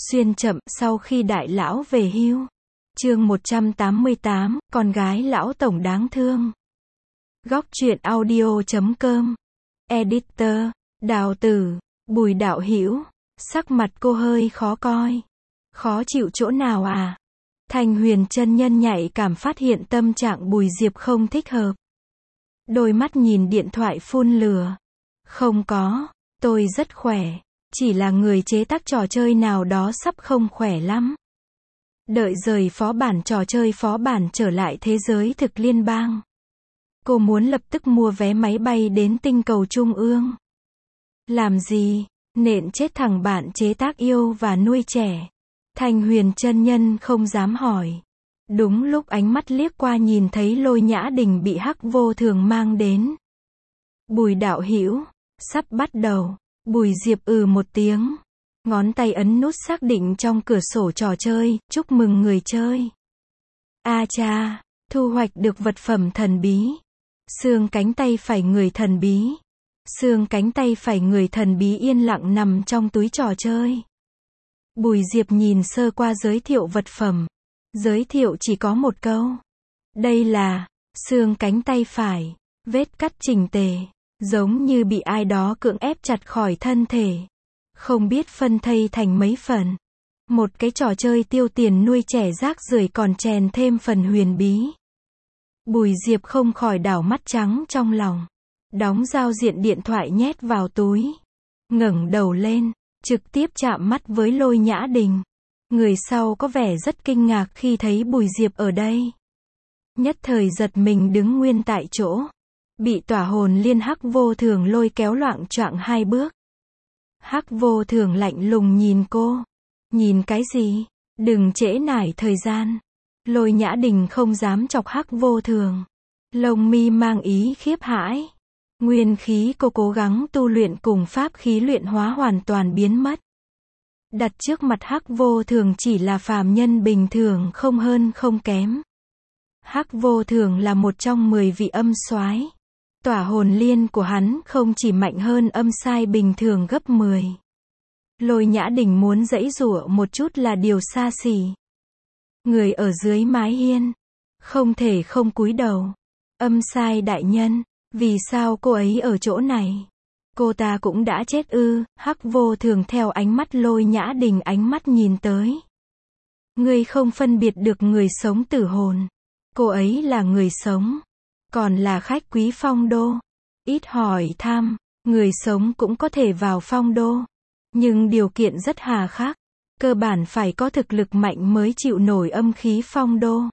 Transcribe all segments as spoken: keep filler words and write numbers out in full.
Xuyên chậm, sau khi đại lão về hưu. Chương một trăm tám mươi tám, con gái lão tổng đáng thương. Góc truyện audio chấm com. Editor, Đào Tử, Bùi Đạo Hữu. Sắc mặt cô hơi khó coi. Khó chịu chỗ nào à? Thanh Huyền chân nhân nhạy cảm phát hiện tâm trạng Bùi Diệp không thích hợp. Đôi mắt nhìn điện thoại phun lửa. Không có, tôi rất khỏe. Chỉ là người chế tác trò chơi nào đó sắp không khỏe lắm. Đợi rời phó bản trò chơi phó bản trở lại thế giới thực liên bang. Cô muốn lập tức mua vé máy bay đến tinh cầu Trung ương. Làm gì? Nện chết thằng bạn chế tác yêu và nuôi trẻ. Thanh Huyền chân nhân không dám hỏi. Đúng lúc ánh mắt liếc qua nhìn thấy Lôi Nhã Đình bị Hắc Vô Thường mang đến. Bùi Đạo Hữu, sắp bắt đầu. Bùi Diệp ừ một tiếng. Ngón tay ấn nút xác định trong cửa sổ trò chơi, chúc mừng người chơi. A cha, thu hoạch được vật phẩm thần bí. Xương cánh tay phải người thần bí. Xương cánh tay phải người thần bí yên lặng nằm trong túi trò chơi. Bùi Diệp nhìn sơ qua giới thiệu vật phẩm. Giới thiệu chỉ có một câu. Đây là xương cánh tay phải, vết cắt chỉnh tề, giống như bị ai đó cưỡng ép chặt khỏi thân thể. Không biết phân thây thành mấy phần. Một cái trò chơi tiêu tiền nuôi trẻ rác rưởi còn chèn thêm phần huyền bí. Bùi Diệp không khỏi đảo mắt trắng trong lòng. Đóng giao diện điện thoại nhét vào túi. Ngẩng đầu lên, trực tiếp chạm mắt với Lôi Nhã Đình. Người sau có vẻ rất kinh ngạc khi thấy Bùi Diệp ở đây. Nhất thời giật mình đứng nguyên tại chỗ. Bị tỏa hồn liên Hắc Vô Thường lôi kéo loạng choạng hai bước. Hắc Vô Thường lạnh lùng nhìn cô. Nhìn cái gì? Đừng trễ nải thời gian. Lôi Nhã Đình không dám chọc Hắc Vô Thường. Lông mi mang ý khiếp hãi. Nguyên khí cô cố gắng tu luyện cùng pháp khí luyện hóa hoàn toàn biến mất. Đặt trước mặt Hắc Vô Thường chỉ là phàm nhân bình thường không hơn không kém. Hắc Vô Thường là một trong mười vị âm soái. Tỏa hồn liên của hắn không chỉ mạnh hơn âm sai bình thường gấp mười. Lôi Nhã Đình muốn giãy giụa một chút là điều xa xỉ. Người ở dưới mái hiên, không thể không cúi đầu. Âm sai đại nhân, vì sao cô ấy ở chỗ này? Cô ta cũng đã chết ư? Hắc Vô Thường theo ánh mắt Lôi Nhã Đình ánh mắt nhìn tới. Ngươi không phân biệt được người sống tử hồn. Cô ấy là người sống. Còn là khách quý phong đô. Ít hỏi thăm, người sống cũng có thể vào phong đô. Nhưng điều kiện rất hà khắc. Cơ bản phải có thực lực mạnh mới chịu nổi âm khí phong đô.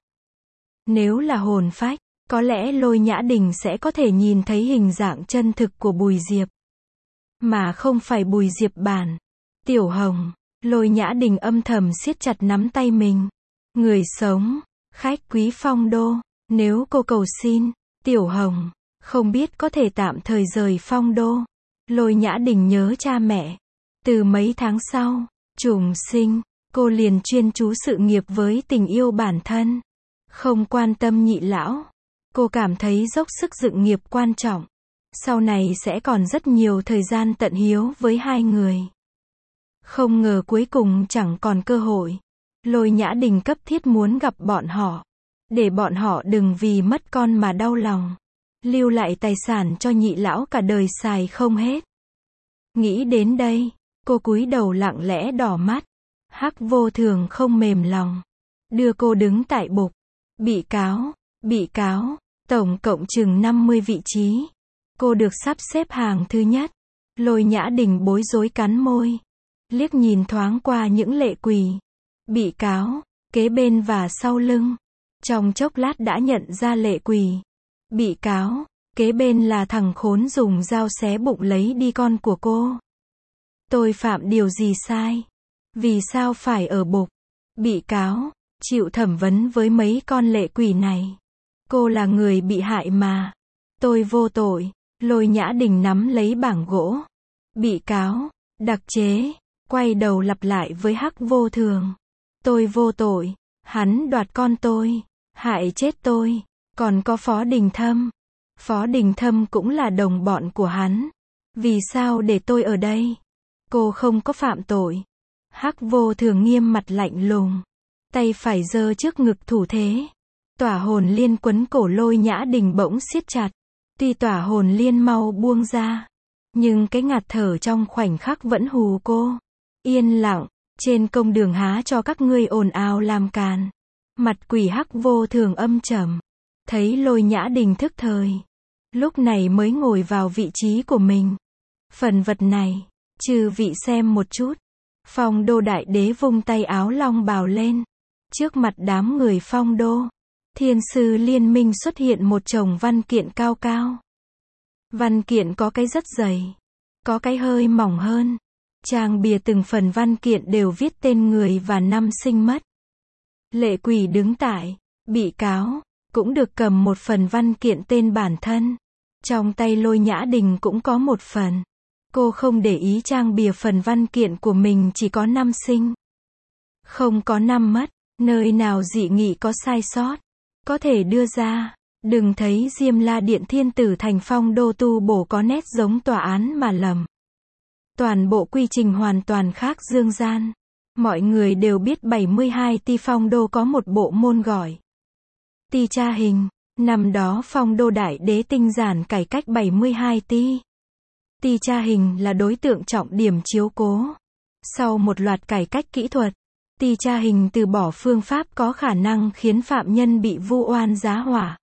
Nếu là hồn phách, có lẽ Lôi Nhã Đình sẽ có thể nhìn thấy hình dạng chân thực của Bùi Diệp. Mà không phải Bùi Diệp bản. Tiểu Hồng, Lôi Nhã Đình âm thầm siết chặt nắm tay mình. Người sống, khách quý phong đô, nếu cô cầu xin, Tiểu Hồng, không biết có thể tạm thời rời phong đô. Lôi Nhã Đình nhớ cha mẹ. Từ mấy tháng sau, trùng sinh, cô liền chuyên chú sự nghiệp với tình yêu bản thân. Không quan tâm nhị lão. Cô cảm thấy dốc sức dựng nghiệp quan trọng. Sau này sẽ còn rất nhiều thời gian tận hiếu với hai người. Không ngờ cuối cùng chẳng còn cơ hội. Lôi Nhã Đình cấp thiết muốn gặp bọn họ. Để bọn họ đừng vì mất con mà đau lòng. Lưu lại tài sản cho nhị lão cả đời xài không hết. Nghĩ đến đây, cô cúi đầu lặng lẽ đỏ mắt. Hắc Vô Thường không mềm lòng. Đưa cô đứng tại bục. Bị cáo, bị cáo, tổng cộng chừng năm mươi vị trí. Cô được sắp xếp hàng thứ nhất. Lôi Nhã Đình bối rối cắn môi. Liếc nhìn thoáng qua những lệ quỷ. Bị cáo, kế bên và sau lưng. Trong chốc lát đã nhận ra lệ quỷ. Bị cáo, kế bên là thằng khốn dùng dao xé bụng lấy đi con của cô. Tôi phạm điều gì sai? Vì sao phải ở bục? Bị cáo, chịu thẩm vấn với mấy con lệ quỷ này. Cô là người bị hại mà. Tôi vô tội. Lôi Nhã Đình nắm lấy bảng gỗ. Bị cáo, đặc chế, quay đầu lặp lại với Hắc Vô Thường. Tôi vô tội. Hắn đoạt con tôi. Hại chết tôi. Còn có Phó Đình Thâm. Phó Đình Thâm cũng là đồng bọn của hắn. Vì sao để tôi ở đây? Cô không có phạm tội. Hắc Vô Thường nghiêm mặt lạnh lùng, tay phải giơ trước ngực thủ thế. Tỏa hồn liên quấn cổ Lôi Nhã Đình bỗng siết chặt. Tuy tỏa hồn liên mau buông ra, nhưng cái ngạt thở trong khoảnh khắc vẫn hù cô. Yên lặng, trên công đường há cho các ngươi ồn ào làm càn. Mặt quỷ Hắc Vô Thường âm trầm, thấy Lôi Nhã Đình thức thời, lúc này mới ngồi vào vị trí của mình. Phần vật này, chư vị xem một chút. Phong Đô Đại Đế vung tay áo long bào lên. Trước mặt đám người Phong Đô, Thiên Sư Liên Minh xuất hiện một chồng văn kiện cao cao. Văn kiện có cái rất dày, có cái hơi mỏng hơn. Trang bìa từng phần văn kiện đều viết tên người và năm sinh mất. Lệ Quỷ đứng tại, bị cáo, cũng được cầm một phần văn kiện tên bản thân. Trong tay Lôi Nhã Đình cũng có một phần. Cô không để ý trang bìa phần văn kiện của mình chỉ có năm sinh. Không có năm mất, nơi nào dị nghị có sai sót, có thể đưa ra. Đừng thấy Diêm La Điện Thiên Tử thành Phong Đô tu bổ có nét giống tòa án mà lầm. Toàn bộ quy trình hoàn toàn khác dương gian. Mọi người đều biết bảy mươi hai ti Phong Đô có một bộ môn gọi ti tra hình. Năm đó Phong Đô Đại Đế tinh giản cải cách bảy mươi hai ti. Ti tra hình là đối tượng trọng điểm chiếu cố. Sau một loạt cải cách kỹ thuật, ti tra hình từ bỏ phương pháp có khả năng khiến phạm nhân bị vu oan giá hỏa.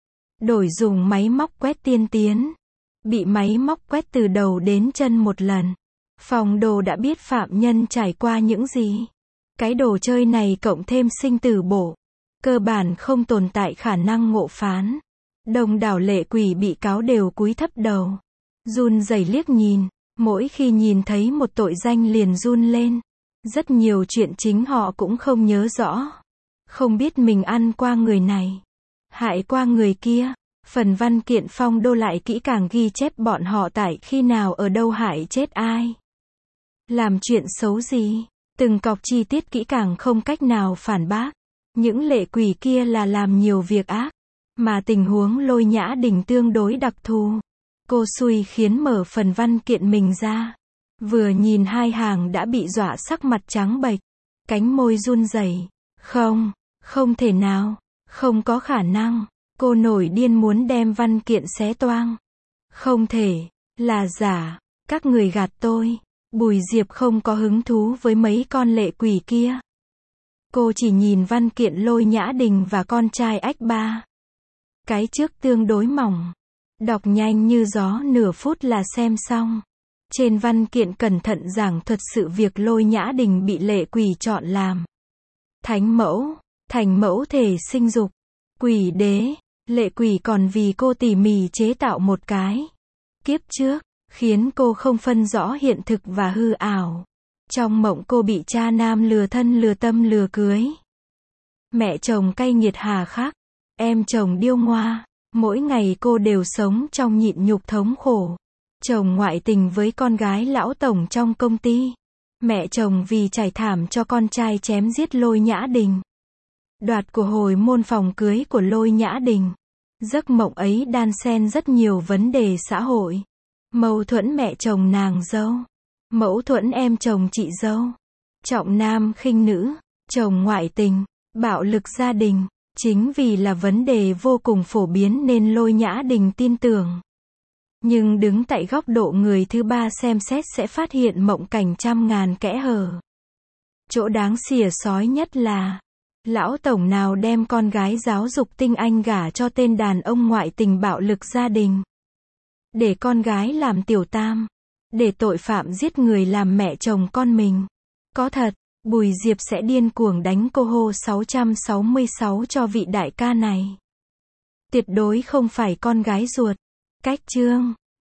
Đổi dùng máy móc quét tiên tiến. Bị máy móc quét từ đầu đến chân một lần. Phong Đô đã biết phạm nhân trải qua những gì. Cái đồ chơi này cộng thêm sinh tử bổ, cơ bản không tồn tại khả năng ngộ phán. Đông đảo lệ quỷ bị cáo đều cúi thấp đầu, run rẩy liếc nhìn. Mỗi khi nhìn thấy một tội danh liền run lên. Rất nhiều chuyện chính họ cũng không nhớ rõ. Không biết mình ăn qua người này, hại qua người kia. Phần văn kiện Phong Đô lại kỹ càng ghi chép bọn họ tại khi nào ở đâu hại chết ai, làm chuyện xấu gì. Từng cọc chi tiết kỹ càng không cách nào phản bác. Những lệ quỷ kia là làm nhiều việc ác, mà tình huống Lôi Nhã Đình tương đối đặc thù. Cô xui khiến mở phần văn kiện mình ra. Vừa nhìn hai hàng đã bị dọa sắc mặt trắng bệch, cánh môi run rẩy. Không, không thể nào, không có khả năng. Cô nổi điên muốn đem văn kiện xé toang. Không thể, là giả, các người gạt tôi. Bùi Diệp không có hứng thú với mấy con lệ quỷ kia. Cô chỉ nhìn văn kiện Lôi Nhã Đình và con trai ách ba. Cái trước tương đối mỏng, đọc nhanh như gió nửa phút là xem xong. Trên văn kiện cẩn thận giảng thuật sự việc Lôi Nhã Đình bị lệ quỷ chọn làm thánh mẫu, thành mẫu thể sinh dục, quỷ đế. Lệ quỷ còn vì cô tỉ mỉ chế tạo một cái kiếp trước, khiến cô không phân rõ hiện thực và hư ảo. Trong mộng cô bị cha nam lừa thân lừa tâm lừa cưới. Mẹ chồng cay nghiệt hà khắc, em chồng điêu ngoa. Mỗi ngày cô đều sống trong nhịn nhục thống khổ. Chồng ngoại tình với con gái lão tổng trong công ty. Mẹ chồng vì trải thảm cho con trai chém giết Lôi Nhã Đình. Đoạt của hồi môn phòng cưới của Lôi Nhã Đình. Giấc mộng ấy đan xen rất nhiều vấn đề xã hội. Mâu thuẫn mẹ chồng nàng dâu, mâu thuẫn em chồng chị dâu, trọng nam khinh nữ, chồng ngoại tình, bạo lực gia đình. Chính vì là vấn đề vô cùng phổ biến nên Lôi Nhã Đình tin tưởng. Nhưng đứng tại góc độ người thứ ba xem xét sẽ phát hiện mộng cảnh trăm ngàn kẽ hở. Chỗ đáng xỉa xói nhất là lão tổng nào đem con gái giáo dục tinh anh gả cho tên đàn ông ngoại tình bạo lực gia đình. Để con gái làm tiểu tam. Để tội phạm giết người làm mẹ chồng con mình. Có thật, Bùi Diệp sẽ điên cuồng đánh cô hô sáu trăm sáu mươi sáu cho vị đại ca này. Tuyệt đối không phải con gái ruột. Cách chương